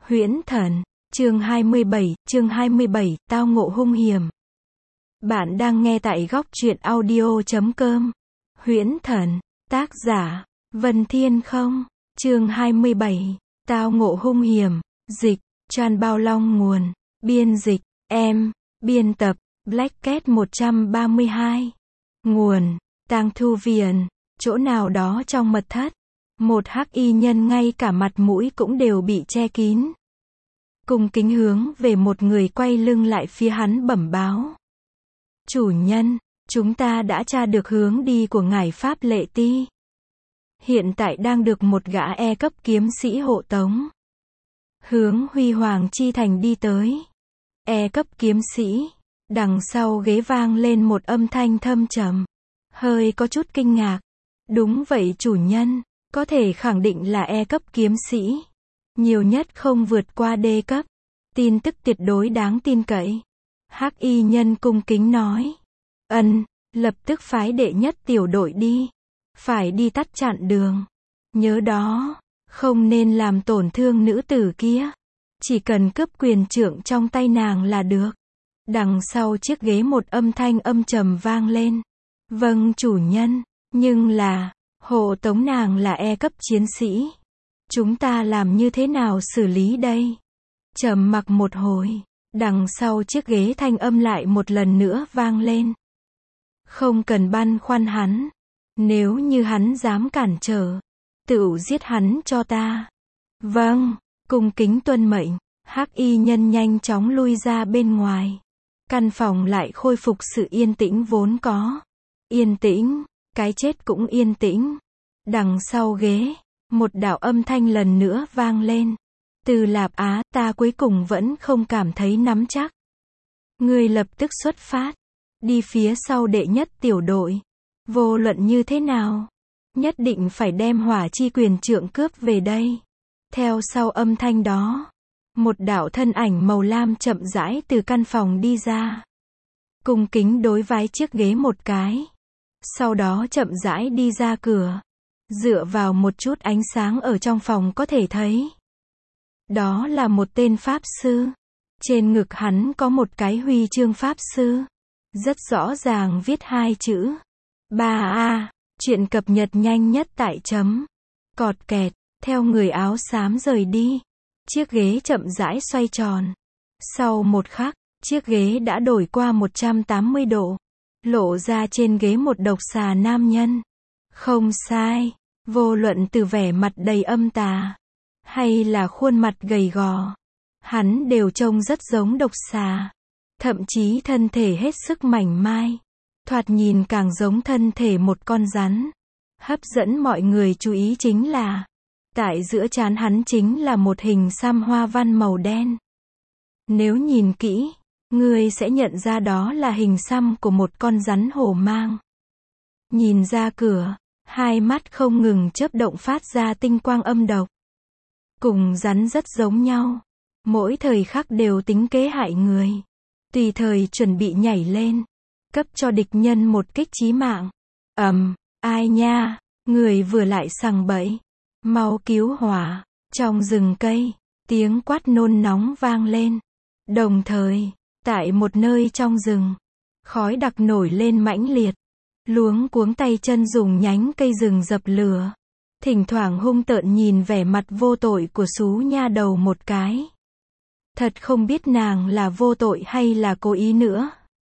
Huyễn Thần, chương 27, tao ngộ hung hiểm. Bạn đang nghe tại góc truyện audio.com. Huyễn Thần, tác giả, Vân Thiên Không, chương 27, tao ngộ hung hiểm, dịch, Tran Bao Long nguồn, biên dịch, em, biên tập, Black Cat 132. Nguồn, Tang Thu Viền, chỗ nào đó trong mật thất. Một hắc y nhân ngay cả mặt mũi cũng đều bị che kín. Cung kính hướng về một người quay lưng lại phía hắn bẩm báo. Chủ nhân, chúng ta đã tra được hướng đi của ngài Pháp Lệ Ti. Hiện tại đang được một gã E cấp kiếm sĩ hộ tống. Hướng Huy Hoàng Chi Thành đi tới. E cấp kiếm sĩ. Đằng sau ghế vang lên một âm thanh thâm trầm. Hơi có chút kinh ngạc. Đúng vậy chủ nhân. Có thể khẳng định là E cấp kiếm sĩ. Nhiều nhất không vượt qua D cấp. Tin tức tuyệt đối đáng tin cậy. Hắc y nhân cung kính nói. Lập tức phái đệ nhất tiểu đội đi. Phải đi tắt chặn đường. Nhớ đó, không nên làm tổn thương nữ tử kia. Chỉ cần cướp quyền trưởng trong tay nàng là được. Đằng sau chiếc ghế một âm thanh âm trầm vang lên. Vâng chủ nhân, nhưng là, hộ tống nàng là E cấp chiến sĩ. Chúng ta làm như thế nào xử lý đây? Trầm mặc một hồi, đằng sau chiếc ghế thanh âm lại một lần nữa vang lên. Không cần băn khoăn hắn. Nếu như hắn dám cản trở, tựu giết hắn cho ta. Vâng, cung kính tuân mệnh. Hắc y nhân nhanh chóng lui ra bên ngoài. Căn phòng lại khôi phục sự yên tĩnh vốn có. Yên tĩnh, cái chết cũng yên tĩnh. Đằng sau ghế, một đạo âm thanh lần nữa vang lên. Từ Lạp Á, ta cuối cùng vẫn không cảm thấy nắm chắc. Ngươi lập tức xuất phát, đi phía sau đệ nhất tiểu đội. Vô luận như thế nào, nhất định phải đem hỏa chi quyền trượng cướp về đây. Theo sau âm thanh đó, một đạo thân ảnh màu lam chậm rãi từ căn phòng đi ra. Cung kính đối vái chiếc ghế một cái. Sau đó chậm rãi đi ra cửa. Dựa vào một chút ánh sáng ở trong phòng có thể thấy. Đó là một tên pháp sư. Trên ngực hắn có một cái huy chương pháp sư. Rất rõ ràng viết hai chữ. 3A, chuyện cập nhật nhanh nhất tại chấm. Cọt kẹt, theo người áo xám rời đi. Chiếc ghế chậm rãi xoay tròn. Sau một khắc, chiếc ghế đã đổi qua 180 độ. Lộ ra trên ghế một độc xà nam nhân. Không sai, vô luận từ vẻ mặt đầy âm tà, hay là khuôn mặt gầy gò, hắn đều trông rất giống độc xà. Thậm chí thân thể hết sức mảnh mai. Thoạt nhìn càng giống thân thể một con rắn. Hấp dẫn mọi người chú ý chính là, tại giữa trán hắn chính là một hình xăm hoa văn màu đen. Nếu nhìn kỹ, ngươi sẽ nhận ra đó là hình xăm của một con rắn hổ mang. Nhìn ra cửa, hai mắt không ngừng chớp động phát ra tinh quang âm độc. Cùng rắn rất giống nhau. Mỗi thời khắc đều tính kế hại người. Tùy thời chuẩn bị nhảy lên. Cấp cho địch nhân một kích chí mạng. Ai nha, người vừa lại sằng bẫy. Mau cứu hỏa. Trong rừng cây, tiếng quát nôn nóng vang lên. Đồng thời, tại một nơi trong rừng, khói đặc nổi lên mãnh liệt. Luống cuống tay chân dùng nhánh cây rừng dập lửa. Thỉnh thoảng hung tợn nhìn vẻ mặt vô tội của xú nha đầu một cái. Thật không biết nàng là vô tội hay là cố ý nữa.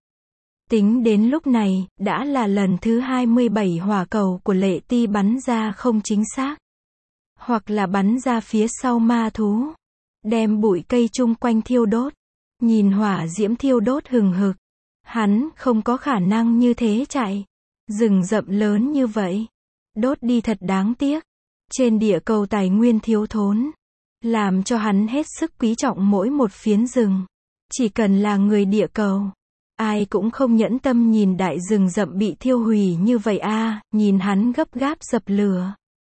Tính đến lúc này, đã là lần thứ 27 hỏa cầu của Lệ Ti bắn ra không chính xác. Hoặc là bắn ra phía sau ma thú. Đem bụi cây chung quanh thiêu đốt. Nhìn hỏa diễm thiêu đốt hừng hực. Hắn không có khả năng như thế chạy. Rừng rậm lớn như vậy. Đốt đi thật đáng tiếc. Trên địa cầu tài nguyên thiếu thốn. Làm cho hắn hết sức quý trọng mỗi một phiến rừng. Chỉ cần là người địa cầu. Ai cũng không nhẫn tâm nhìn đại rừng rậm bị thiêu hủy như vậy a. Nhìn hắn gấp gáp dập lửa.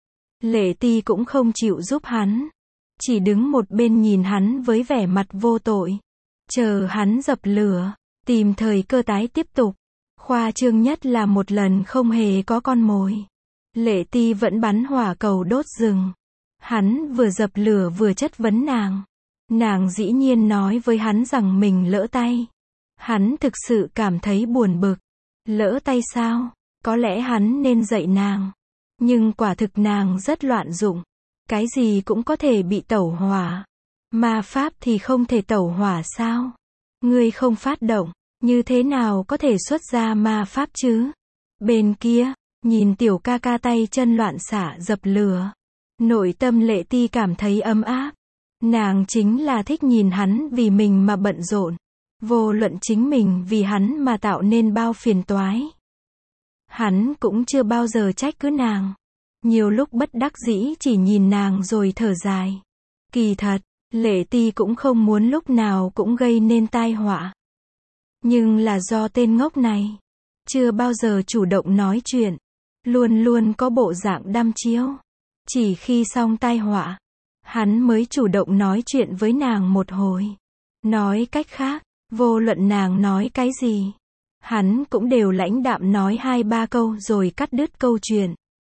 Lệ Ti cũng không chịu giúp hắn. Chỉ đứng một bên nhìn hắn với vẻ mặt vô tội. Chờ hắn dập lửa. Tìm thời cơ tái tiếp tục. Khoa trương nhất là một lần không hề có con mồi. Lệ Ti vẫn bắn hỏa cầu đốt rừng. Hắn vừa dập lửa vừa chất vấn nàng. Nàng dĩ nhiên nói với hắn rằng mình lỡ tay. Hắn thực sự cảm thấy buồn bực. Lỡ tay sao? Có lẽ hắn nên dạy nàng. Nhưng quả thực nàng rất loạn dụng. Cái gì cũng có thể bị tẩu hỏa. Ma pháp thì không thể tẩu hỏa sao? Ngươi không phát động, như thế nào có thể xuất ra ma pháp chứ? Bên kia, nhìn tiểu ca ca tay chân loạn xạ dập lửa. Nội tâm Lệ Ti cảm thấy ấm áp. Nàng chính là thích nhìn hắn vì mình mà bận rộn. Vô luận chính mình vì hắn mà tạo nên bao phiền toái. Hắn cũng chưa bao giờ trách cứ nàng. Nhiều lúc bất đắc dĩ chỉ nhìn nàng rồi thở dài. Kỳ thật, Lệ Ti cũng không muốn lúc nào cũng gây nên tai họa. Nhưng là do tên ngốc này. Chưa bao giờ chủ động nói chuyện. Luôn luôn có bộ dạng đăm chiêu. Chỉ khi xong tai họa, hắn mới chủ động nói chuyện với nàng một hồi. Nói cách khác, vô luận nàng nói cái gì, hắn cũng đều lãnh đạm nói 2-3 câu rồi cắt đứt câu chuyện.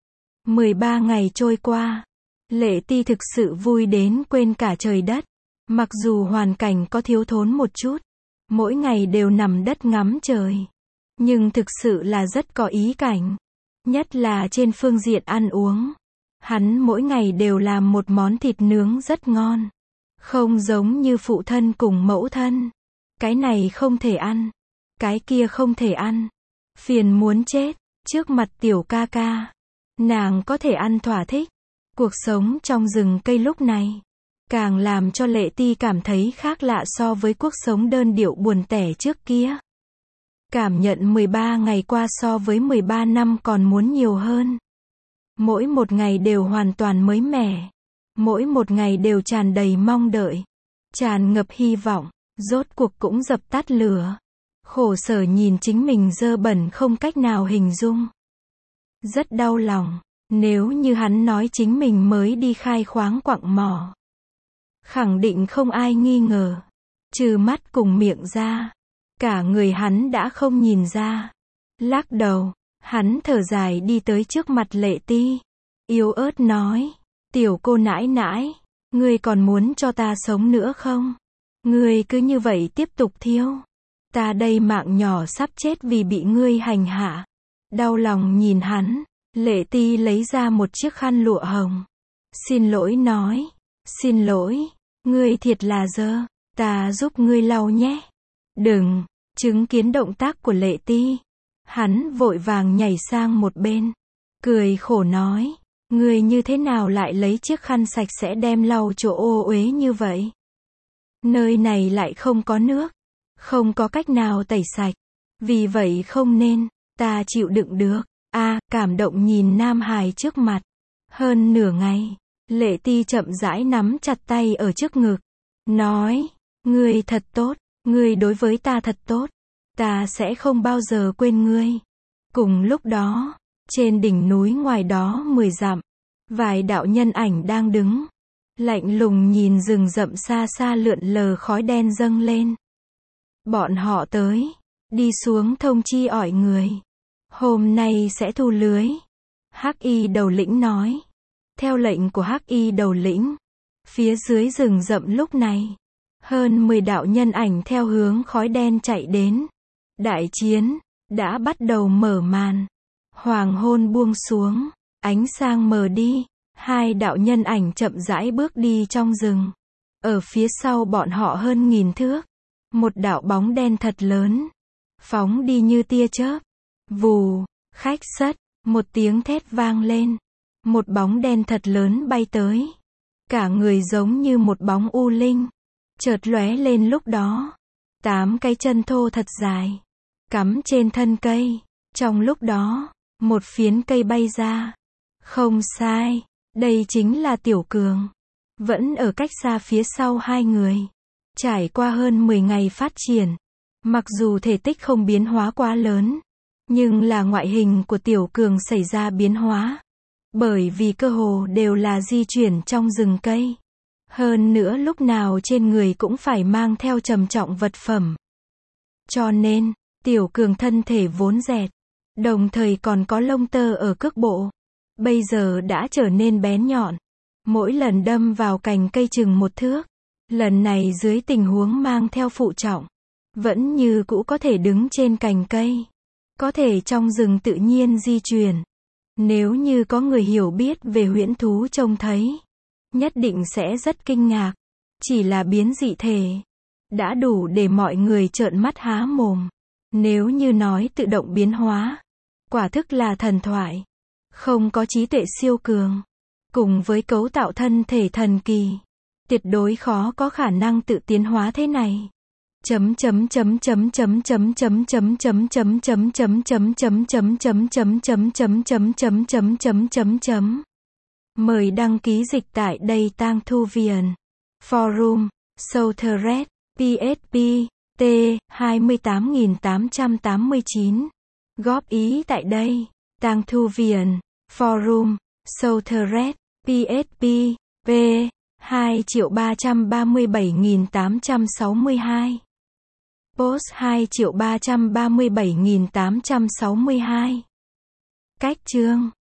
13 ngày trôi qua, Lệ Ti thực sự vui đến quên cả trời đất. Mặc dù hoàn cảnh có thiếu thốn một chút, mỗi ngày đều nằm đất ngắm trời, nhưng thực sự là rất có ý cảnh. Nhất là trên phương diện ăn uống. Hắn mỗi ngày đều làm một món thịt nướng rất ngon. Không giống như phụ thân cùng mẫu thân. Cái này không thể ăn. Cái kia không thể ăn. Phiền muốn chết. Trước mặt tiểu ca ca, nàng có thể ăn thỏa thích. Cuộc sống trong rừng cây lúc này càng làm cho Lệ Ti cảm thấy khác lạ so với cuộc sống đơn điệu buồn tẻ trước kia. Cảm nhận 13 ngày qua so với 13 năm còn muốn nhiều hơn. Mỗi một ngày đều hoàn toàn mới mẻ. Mỗi một ngày đều tràn đầy mong đợi. Tràn ngập hy vọng. Rốt cuộc cũng dập tắt lửa. Khổ sở nhìn chính mình dơ bẩn không cách nào hình dung. Rất đau lòng. Nếu như hắn nói chính mình mới đi khai khoáng quặng mỏ, khẳng định không ai nghi ngờ. Trừ mắt cùng miệng ra, cả người hắn đã không nhìn ra. Lắc đầu, hắn thở dài đi tới trước mặt Lệ Ti. Yếu ớt nói, tiểu cô nãi nãi, ngươi còn muốn cho ta sống nữa không? Ngươi cứ như vậy tiếp tục thiêu. Ta đây mạng nhỏ sắp chết vì bị ngươi hành hạ. Đau lòng nhìn hắn, Lệ Ti lấy ra một chiếc khăn lụa hồng. Xin lỗi nói, xin lỗi, ngươi thiệt là dơ, ta giúp ngươi lau nhé. Đừng, chứng kiến động tác của Lệ Ti. Hắn vội vàng nhảy sang một bên. Cười khổ nói, ngươi như thế nào lại lấy chiếc khăn sạch sẽ đem lau chỗ ô uế như vậy? Nơi này lại không có nước. Không có cách nào tẩy sạch. Vì vậy không nên, ta chịu đựng được. Cảm động nhìn nam hài trước mặt. Hơn nửa ngày, Lệ Ti chậm rãi nắm chặt tay ở trước ngực. Nói, ngươi thật tốt, ngươi đối với ta thật tốt. Ta sẽ không bao giờ quên ngươi. Cùng lúc đó, trên đỉnh núi ngoài đó 10 dặm, vài đạo nhân ảnh đang đứng. Lạnh lùng nhìn rừng rậm xa xa lượn lờ khói đen dâng lên. Bọn họ tới, đi xuống thông chi ỏi người. Hôm nay sẽ thu lưới. Hắc Y đầu lĩnh nói. Theo lệnh của Hắc Y đầu lĩnh, phía dưới rừng rậm lúc này, hơn 10 đạo nhân ảnh theo hướng khói đen chạy đến. Đại chiến đã bắt đầu mở màn. Hoàng hôn buông xuống, ánh sáng mờ đi. Hai đạo nhân ảnh chậm rãi bước đi trong rừng. Ở phía sau bọn họ hơn 1000 thước, một đạo bóng đen thật lớn, phóng đi như tia chớp. Vù, khách sất, một tiếng thét vang lên. Một bóng đen thật lớn bay tới. Cả người giống như một bóng u linh. Chợt lóe lên lúc đó. 8 cái chân thô thật dài, cắm trên thân cây. Trong lúc đó, một phiến cây bay ra. Không sai, đây chính là Tiểu Cường. Vẫn ở cách xa phía sau hai người. Trải qua hơn 10 ngày phát triển, mặc dù thể tích không biến hóa quá lớn, nhưng là ngoại hình của Tiểu Cường xảy ra biến hóa. Bởi vì cơ hồ đều là di chuyển trong rừng cây. Hơn nữa lúc nào trên người cũng phải mang theo trầm trọng vật phẩm. Cho nên, Tiểu Cường thân thể vốn dẹt, đồng thời còn có lông tơ ở cước bộ. Bây giờ đã trở nên bén nhọn. Mỗi lần đâm vào cành cây chừng 1 thước, Lần này dưới tình huống mang theo phụ trọng, vẫn như cũ có thể đứng trên cành cây, có thể trong rừng tự nhiên di chuyển. Nếu như có người hiểu biết về huyễn thú trông thấy, nhất định sẽ rất kinh ngạc. Chỉ là biến dị thể, đã đủ để mọi người trợn mắt há mồm. Nếu như nói tự động biến hóa, quả thức là thần thoại. Không có trí tuệ siêu cường, cùng với cấu tạo thân thể thần kỳ, tuyệt đối khó có khả năng tự tiến hóa thế này. Mời đăng ký dịch tại đây Tang Thu Viền. Forum, Southred, PSP, T, 28889. Góp ý tại đây, Tang Thu Viền. Forum, Southred, PSP, P, 2.337.862. Post 2.337.862. Cách chương